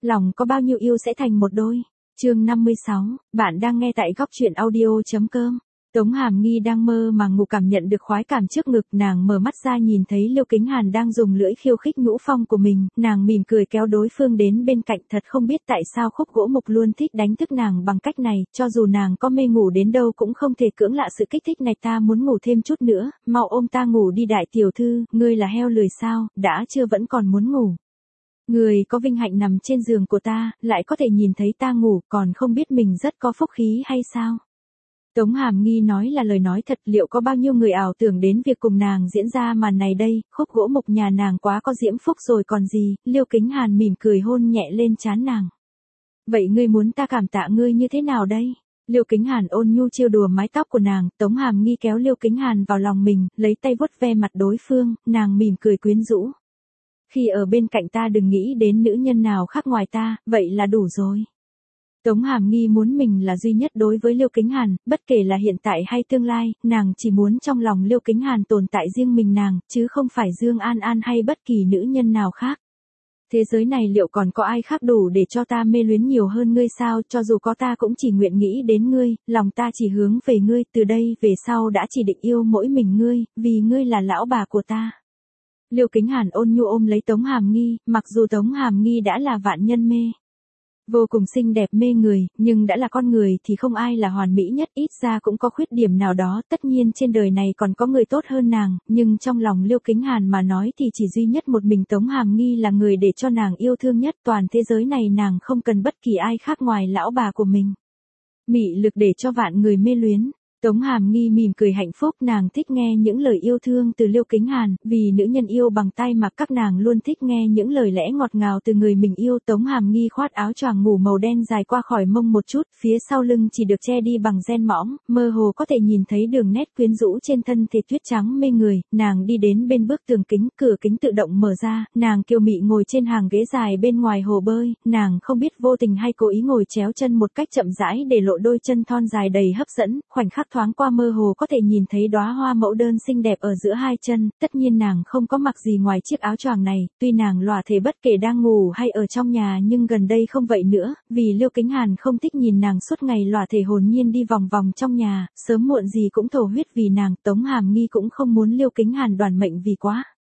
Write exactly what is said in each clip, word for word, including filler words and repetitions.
lòng có bao nhiêu yêu sẽ thành một đôi. Chương năm mươi sáu, bạn đang nghe tại góc truyện audio.com. Tống Hàm Nghi đang mơ màng ngủ cảm nhận được khoái cảm trước ngực, nàng mở mắt ra nhìn thấy Liêu Kính Hàn đang dùng lưỡi khiêu khích nhũ phong của mình, nàng mỉm cười kéo đối phương đến bên cạnh, thật không biết tại sao khúc gỗ mục luôn thích đánh thức nàng bằng cách này, cho dù nàng có mê ngủ đến đâu cũng không thể cưỡng lại sự kích thích này. Ta muốn ngủ thêm chút nữa, mau ôm ta ngủ đi đại tiểu thư, ngươi là heo lười sao, đã chưa vẫn còn muốn ngủ. Người có vinh hạnh nằm trên giường của ta, lại có thể nhìn thấy ta ngủ, còn không biết mình rất có phúc khí hay sao? Tống Hàm Nghi nói là lời nói thật, liệu có bao nhiêu người ảo tưởng đến việc cùng nàng diễn ra màn này đây, khúc gỗ mục nhà nàng quá có diễm phúc rồi còn gì. Liêu Kính Hàn mỉm cười hôn nhẹ lên trán nàng. Vậy ngươi muốn ta cảm tạ ngươi như thế nào đây? Liêu Kính Hàn ôn nhu trêu đùa mái tóc của nàng, Tống Hàm Nghi kéo Liêu Kính Hàn vào lòng mình, lấy tay vuốt ve mặt đối phương, nàng mỉm cười quyến rũ. Khi ở bên cạnh ta đừng nghĩ đến nữ nhân nào khác ngoài ta, vậy là đủ rồi. Tống Hàm Nghi muốn mình là duy nhất đối với Liêu Kính Hàn, bất kể là hiện tại hay tương lai, nàng chỉ muốn trong lòng Liêu Kính Hàn tồn tại riêng mình nàng, chứ không phải Dương An An hay bất kỳ nữ nhân nào khác. Thế giới này liệu còn có ai khác đủ để cho ta mê luyến nhiều hơn ngươi sao? Cho dù có ta cũng chỉ nguyện nghĩ đến ngươi, lòng ta chỉ hướng về ngươi, từ đây về sau đã chỉ định yêu mỗi mình ngươi, vì ngươi là lão bà của ta. Liêu Kính Hàn ôn nhu ôm lấy Tống Hàm Nghi, mặc dù Tống Hàm Nghi đã là vạn nhân mê. Vô cùng xinh đẹp mê người, nhưng đã là con người thì không ai là hoàn mỹ nhất, ít ra cũng có khuyết điểm nào đó, tất nhiên trên đời này còn có người tốt hơn nàng, nhưng trong lòng Liêu Kính Hàn mà nói thì chỉ duy nhất một mình Tống Hàm Nghi là người để cho nàng yêu thương nhất, toàn thế giới này nàng không cần bất kỳ ai khác ngoài lão bà của mình. Mị lực để cho vạn người mê luyến. Tống Hàm Nghi mỉm cười hạnh phúc, nàng thích nghe những lời yêu thương từ Liêu Kính Hàn, vì nữ nhân yêu bằng tay mà các nàng luôn thích nghe những lời lẽ ngọt ngào từ người mình yêu. Tống Hàm Nghi khoác áo choàng ngủ màu đen dài qua khỏi mông một chút, phía sau lưng chỉ được che đi bằng ren mõm, mơ hồ có thể nhìn thấy đường nét quyến rũ trên thân thể tuyết trắng mê người. Nàng đi đến bên bức tường kính, cửa kính tự động mở ra, nàng kiều mị ngồi trên hàng ghế dài bên ngoài hồ bơi, nàng không biết vô tình hay cố ý ngồi chéo chân một cách chậm rãi để lộ đôi chân thon dài đầy hấp dẫn, khoảnh khắc thoáng qua mơ hồ có thể nhìn thấy đóa hoa mẫu đơn xinh đẹp ở giữa hai chân. Tất nhiên nàng không có mặc gì ngoài chiếc áo choàng này, tuy nàng lòa thể bất kể đang ngủ hay ở trong nhà, nhưng gần đây không vậy nữa, vì Liêu Kính Hàn không thích nhìn nàng suốt ngày lòa thể hồn nhiên đi vòng vòng trong nhà, sớm muộn gì cũng thổ huyết vì nàng. Tống Hàm Nghi cũng không muốn Liêu Kính Hàn đoản mệnh vì quá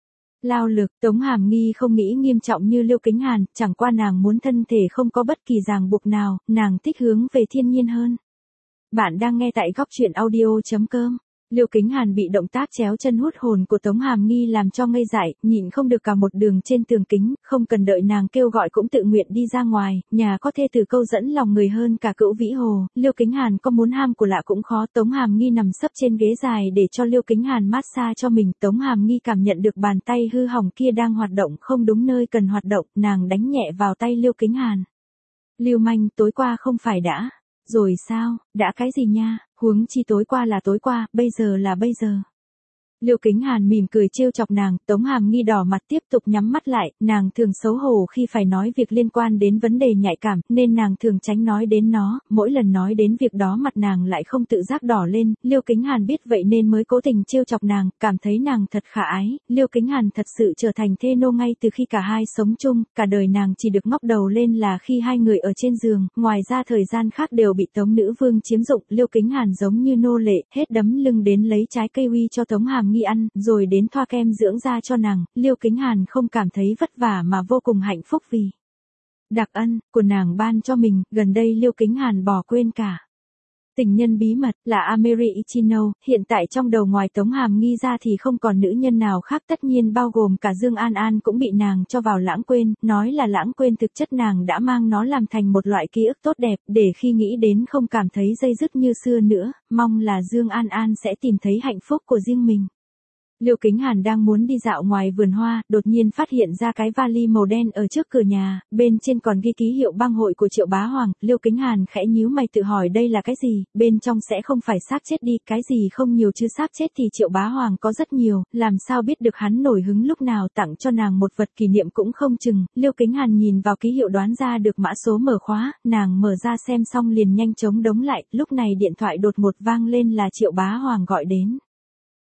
lao lực. Tống Hàm Nghi không nghĩ nghiêm trọng như Liêu Kính Hàn, chẳng qua nàng muốn thân thể không có bất kỳ ràng buộc nào, nàng thích hướng về thiên nhiên hơn. Bạn đang nghe tại góc truyện audio.com. Liêu Kính Hàn bị động tác chéo chân hút hồn của Tống Hàm Nghi làm cho ngây dại, nhịn không được cả một đường trên tường kính, không cần đợi nàng kêu gọi cũng tự nguyện đi ra ngoài, nhà có thê từ câu dẫn lòng người hơn cả cữu vĩ hồ. Liêu Kính Hàn có muốn ham của lạ cũng khó. Tống Hàm Nghi nằm sấp trên ghế dài để cho Liêu Kính Hàn massage cho mình. Tống Hàm Nghi cảm nhận được bàn tay hư hỏng kia đang hoạt động không đúng nơi cần hoạt động, nàng đánh nhẹ vào tay Liêu Kính Hàn. Liêu manh, tối qua không phải đã rồi sao? Đã cái gì nha? Huống chi tối qua là tối qua, bây giờ là bây giờ. Liêu Kính Hàn mỉm cười trêu chọc nàng. Tống Hàm Nghi đỏ mặt tiếp tục nhắm mắt lại, nàng thường xấu hổ khi phải nói việc liên quan đến vấn đề nhạy cảm, nên nàng thường tránh nói đến nó, mỗi lần nói đến việc đó mặt nàng lại không tự giác đỏ lên. Liêu Kính Hàn biết vậy nên mới cố tình trêu chọc nàng, cảm thấy nàng thật khả ái. Liêu Kính Hàn thật sự trở thành thê nô ngay từ khi cả hai sống chung, cả đời nàng chỉ được ngóc đầu lên là khi hai người ở trên giường, ngoài ra thời gian khác đều bị Tống Nữ Vương chiếm dụng. Liêu Kính Hàn giống như nô lệ, hết đấm lưng đến lấy trái cây uy cho Tống Hàm Nghi ăn, rồi đến thoa kem dưỡng da cho nàng. Liêu Kính Hàn không cảm thấy vất vả mà vô cùng hạnh phúc vì đặc ân của nàng ban cho mình. Gần đây Liêu Kính Hàn bỏ quên cả tình nhân bí mật là Ameri Ichino, hiện tại trong đầu ngoài Tống Hàm Nghi ra thì không còn nữ nhân nào khác, tất nhiên bao gồm cả Dương An An cũng bị nàng cho vào lãng quên, nói là lãng quên thực chất nàng đã mang nó làm thành một loại ký ức tốt đẹp, để khi nghĩ đến không cảm thấy dây dứt như xưa nữa, mong là Dương An An sẽ tìm thấy hạnh phúc của riêng mình. Liêu Kính Hàn đang muốn đi dạo ngoài vườn hoa, đột nhiên phát hiện ra cái vali màu đen ở trước cửa nhà, bên trên còn ghi ký hiệu bang hội của Triệu Bá Hoàng. Liêu Kính Hàn khẽ nhíu mày tự hỏi đây là cái gì, bên trong sẽ không phải xác chết đi, cái gì không nhiều chứ xác chết thì Triệu Bá Hoàng có rất nhiều, làm sao biết được hắn nổi hứng lúc nào tặng cho nàng một vật kỷ niệm cũng không chừng. Liêu Kính Hàn nhìn vào ký hiệu đoán ra được mã số mở khóa, nàng mở ra xem xong liền nhanh chóng đóng lại, lúc này điện thoại đột ngột vang lên là Triệu Bá Hoàng gọi đến.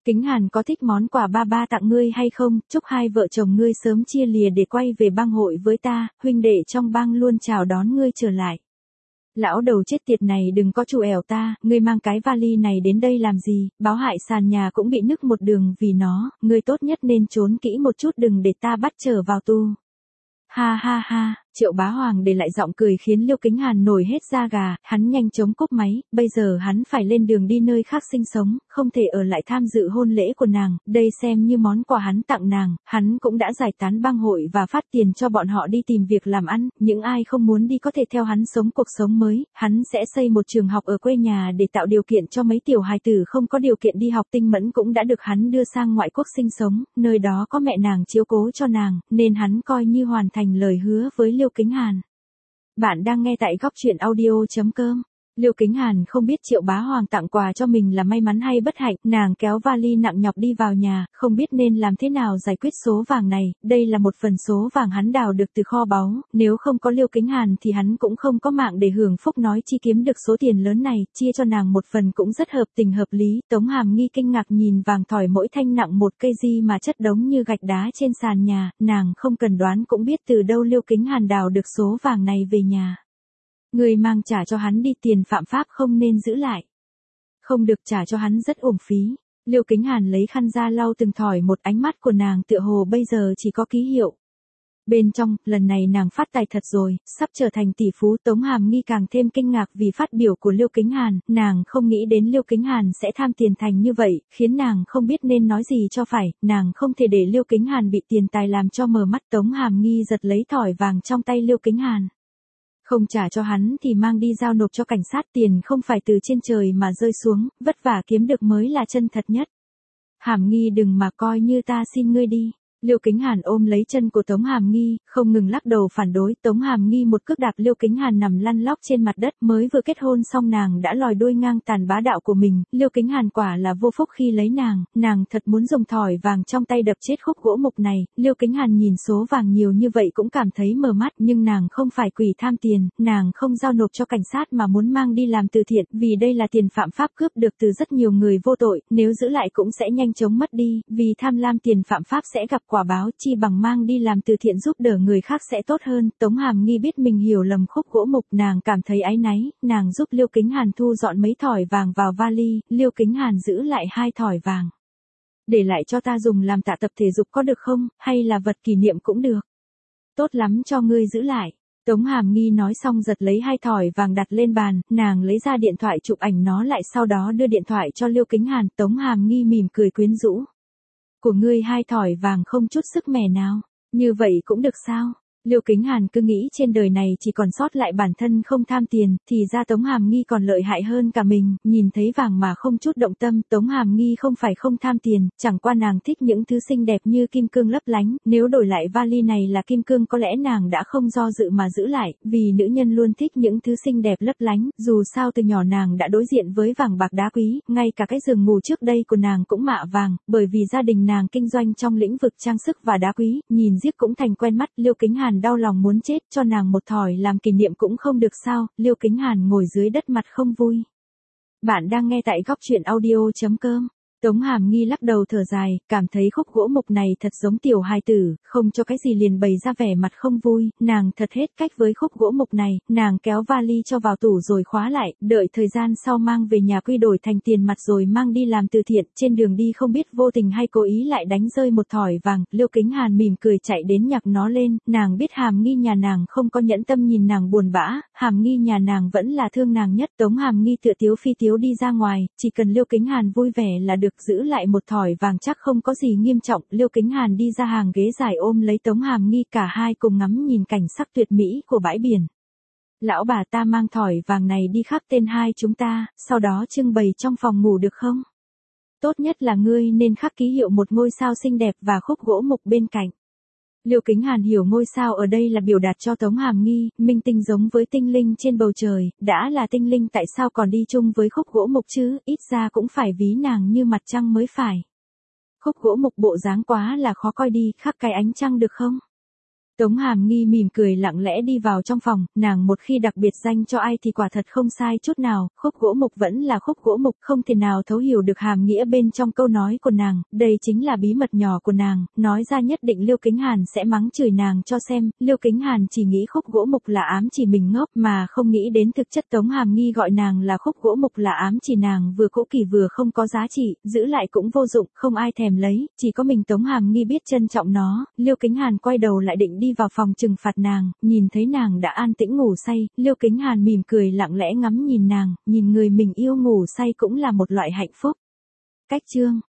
Kính Hàn có thích món quà ba ba tặng ngươi hay không, chúc hai vợ chồng ngươi sớm chia lìa để quay về bang hội với ta, huynh đệ trong bang luôn chào đón ngươi trở lại. Lão đầu chết tiệt này đừng có chù ẻo ta, ngươi mang cái vali này đến đây làm gì, báo hại sàn nhà cũng bị nứt một đường vì nó, ngươi tốt nhất nên trốn kỹ một chút đừng để ta bắt trở vào tu. Ha ha ha, Triệu Bá Hoàng để lại giọng cười khiến Liêu Kính Hàn nổi hết da gà, hắn nhanh chóng cúp máy, bây giờ hắn phải lên đường đi nơi khác sinh sống, không thể ở lại tham dự hôn lễ của nàng, đây xem như món quà hắn tặng nàng, hắn cũng đã giải tán bang hội và phát tiền cho bọn họ đi tìm việc làm ăn, những ai không muốn đi có thể theo hắn sống cuộc sống mới, hắn sẽ xây một trường học ở quê nhà để tạo điều kiện cho mấy tiểu hài tử không có điều kiện đi học. Tinh Mẫn cũng đã được hắn đưa sang ngoại quốc sinh sống, nơi đó có mẹ nàng chiếu cố cho nàng, nên hắn coi như hoàn thành lời hứa với Liêu Kính Hàn. Bạn đang nghe tại góc truyện audio chấm com. Liêu Kính Hàn không biết Triệu Bá Hoàng tặng quà cho mình là may mắn hay bất hạnh, nàng kéo vali nặng nhọc đi vào nhà, không biết nên làm thế nào giải quyết số vàng này, đây là một phần số vàng hắn đào được từ kho báu, nếu không có Liêu Kính Hàn thì hắn cũng không có mạng để hưởng phúc nói chi kiếm được số tiền lớn này, chia cho nàng một phần cũng rất hợp tình hợp lý. Tống Hàm Nghi kinh ngạc nhìn vàng thỏi mỗi thanh nặng một cây di mà chất đống như gạch đá trên sàn nhà, nàng không cần đoán cũng biết từ đâu Liêu Kính Hàn đào được số vàng này về nhà. Người mang trả cho hắn đi, tiền phạm pháp không nên giữ lại. Không được trả cho hắn rất uổng phí. Liêu Kính Hàn lấy khăn ra lau từng thỏi một, ánh mắt của nàng tựa hồ bây giờ chỉ có ký hiệu. Bên trong, lần này nàng phát tài thật rồi, sắp trở thành tỷ phú. Tống Hàm Nghi càng thêm kinh ngạc vì phát biểu của Liêu Kính Hàn, nàng không nghĩ đến Liêu Kính Hàn sẽ tham tiền thành như vậy, khiến nàng không biết nên nói gì cho phải, nàng không thể để Liêu Kính Hàn bị tiền tài làm cho mờ mắt. Tống Hàm Nghi giật lấy thỏi vàng trong tay Liêu Kính Hàn. Không trả cho hắn thì mang đi giao nộp cho cảnh sát, tiền không phải từ trên trời mà rơi xuống, vất vả kiếm được mới là chân thật nhất. Hàm Nghi đừng mà coi như ta xin ngươi đi. Liêu Kính Hàn ôm lấy chân của Tống Hàm Nghi, không ngừng lắc đầu phản đối. Tống Hàm Nghi một cước đạp Liêu Kính Hàn nằm lăn lóc trên mặt đất, mới vừa kết hôn xong nàng đã lòi đuôi ngang tàn bá đạo của mình. Liêu Kính Hàn quả là vô phúc khi lấy nàng, nàng thật muốn dùng thỏi vàng trong tay đập chết khúc gỗ mục này. Liêu Kính Hàn nhìn số vàng nhiều như vậy cũng cảm thấy mờ mắt, nhưng nàng không phải quỷ tham tiền, nàng không giao nộp cho cảnh sát mà muốn mang đi làm từ thiện, vì đây là tiền phạm pháp cướp được từ rất nhiều người vô tội, nếu giữ lại cũng sẽ nhanh chóng mất đi, vì tham lam tiền phạm pháp sẽ gặp quả báo, chi bằng mang đi làm từ thiện giúp đỡ người khác sẽ tốt hơn. Tống Hàm Nghi biết mình hiểu lầm khúc gỗ mục, nàng cảm thấy áy náy, nàng giúp Liêu Kính Hàn thu dọn mấy thỏi vàng vào vali, Liêu Kính Hàn giữ lại hai thỏi vàng. Để lại cho ta dùng làm tạ tập thể dục có được không, hay là vật kỷ niệm cũng được. Tốt lắm, cho ngươi giữ lại. Tống Hàm Nghi nói xong giật lấy hai thỏi vàng đặt lên bàn, nàng lấy ra điện thoại chụp ảnh nó lại, sau đó đưa điện thoại cho Liêu Kính Hàn. Tống Hàm Nghi mỉm cười quyến rũ. Của ngươi hai thỏi vàng không chút sức mẻ nào, như vậy cũng được sao? Liêu Kính Hàn cứ nghĩ trên đời này chỉ còn sót lại bản thân không tham tiền, thì ra Tống Hàm Nghi còn lợi hại hơn cả mình, nhìn thấy vàng mà không chút động tâm. Tống Hàm Nghi không phải không tham tiền, chẳng qua nàng thích những thứ xinh đẹp như kim cương lấp lánh, nếu đổi lại vali này là kim cương có lẽ nàng đã không do dự mà giữ lại, vì nữ nhân luôn thích những thứ xinh đẹp lấp lánh, dù sao từ nhỏ nàng đã đối diện với vàng bạc đá quý, ngay cả cái giường ngủ trước đây của nàng cũng mạ vàng, bởi vì gia đình nàng kinh doanh trong lĩnh vực trang sức và đá quý, nhìn riết cũng thành quen mắt. Liêu Kính Hàn đau lòng muốn chết, cho nàng một thỏi làm kỷ niệm cũng không được sao? Liêu Kính Hàn ngồi dưới đất mặt không vui. Bạn đang nghe tại góc truyện audio chấm com. Tống Hàm Nghi lắc đầu thở dài, cảm thấy khúc gỗ mục này thật giống tiểu hài tử, không cho cái gì liền bày ra vẻ mặt không vui, nàng thật hết cách với khúc gỗ mục này, nàng kéo vali cho vào tủ rồi khóa lại, đợi thời gian sau mang về nhà quy đổi thành tiền mặt rồi mang đi làm từ thiện. Trên đường đi không biết vô tình hay cố ý lại đánh rơi một thỏi vàng, Liêu Kính Hàn mỉm cười chạy đến nhặt nó lên, nàng biết Hàm Nghi nhà nàng không có nhẫn tâm nhìn nàng buồn bã, Hàm Nghi nhà nàng vẫn là thương nàng nhất. Tống Hàm Nghi tựa tiếu phi tiếu đi ra ngoài, chỉ cần Liêu Kính Hàn vui vẻ là được, giữ lại một thỏi vàng chắc không có gì nghiêm trọng. Liêu Kính Hàn đi ra hàng ghế dài ôm lấy Tống Hàm Nghi, cả hai cùng ngắm nhìn cảnh sắc tuyệt mỹ của bãi biển. Lão bà, ta mang thỏi vàng này đi khắc tên hai chúng ta, sau đó trưng bày trong phòng ngủ được không? Tốt nhất là ngươi nên khắc ký hiệu một ngôi sao xinh đẹp và khúc gỗ mục bên cạnh. Liêu Kính Hàn hiểu ngôi sao ở đây là biểu đạt cho Tống Hàm Nghi, minh tinh giống với tinh linh trên bầu trời, đã là tinh linh tại sao còn đi chung với khúc gỗ mục chứ, ít ra cũng phải ví nàng như mặt trăng mới phải. Khúc gỗ mục bộ dáng quá là khó coi đi, khắc cái ánh trăng được không? Tống Hàm Nghi mỉm cười lặng lẽ đi vào trong phòng, nàng một khi đặc biệt danh cho ai thì quả thật không sai chút nào, khúc gỗ mục vẫn là khúc gỗ mục, không thể nào thấu hiểu được hàm nghĩa bên trong câu nói của nàng, đây chính là bí mật nhỏ của nàng, nói ra nhất định Liêu Kính Hàn sẽ mắng chửi nàng cho xem, Liêu Kính Hàn chỉ nghĩ khúc gỗ mục là ám chỉ mình ngốc mà không nghĩ đến thực chất Tống Hàm Nghi gọi nàng là khúc gỗ mục là ám chỉ nàng vừa cũ kỹ vừa không có giá trị, giữ lại cũng vô dụng, không ai thèm lấy, chỉ có mình Tống Hàm Nghi biết trân trọng nó, Liêu Kính Hàn quay đầu lại định đi vào phòng trừng phạt nàng, nhìn thấy nàng đã an tĩnh ngủ say, Liêu Kính Hàn mỉm cười lặng lẽ ngắm nhìn nàng, nhìn người mình yêu ngủ say cũng là một loại hạnh phúc. Cách chương